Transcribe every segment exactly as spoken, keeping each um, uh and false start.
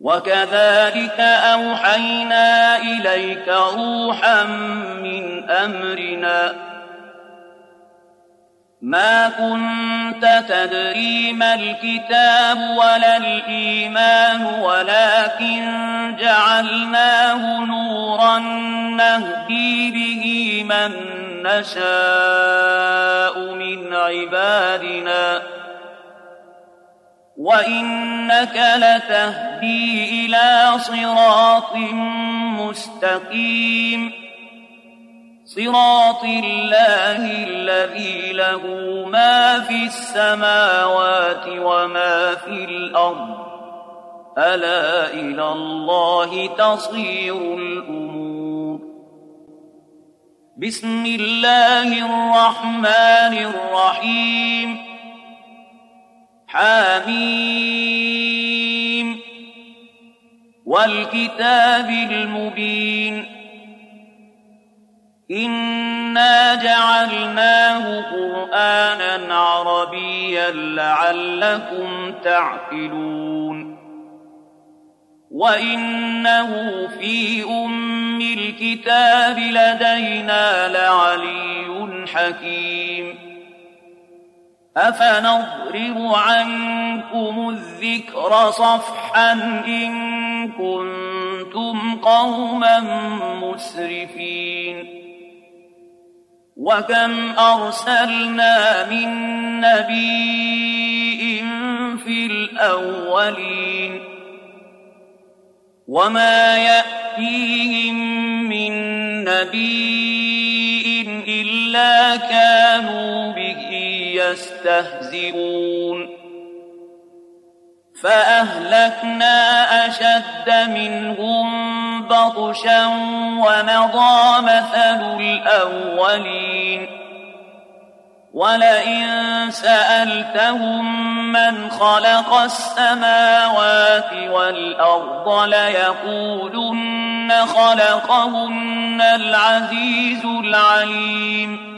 وكذلك أوحينا إليك روحا من أمرنا ما كنت تدري ما الكتاب ولا الإيمان ولكن جعلناه نورا نهدي به من نشاء من عبادنا وإنك لتهدي إلى صراط مستقيم صراط الله الذي له ما في السماوات وما في الأرض ألا إلى الله تصير الأمور بسم الله الرحمن الرحيم حميم والكتاب المبين إنا جعلناه قرآنا عربيا لعلكم تعقلون وإنه في أم الكتاب لدينا لعلي حكيم أفنضرب عنكم الذكر صفحا إن كنتم قوما مسرفين وكم أرسلنا من نبي في الأولين وما يأتيهم من نبي إلا كانوا به يستهزئون فأهلكنا أشد منهم بطشا ومضى مثل الأولين ولئن سألتهم من خلق السماوات والأرض ليقولن خلقهن العزيز العليم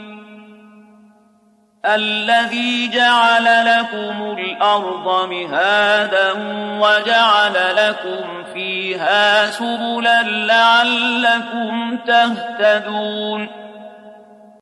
الذي جعل لكم الأرض مهادا وجعل لكم فيها سبلا لعلكم تهتدون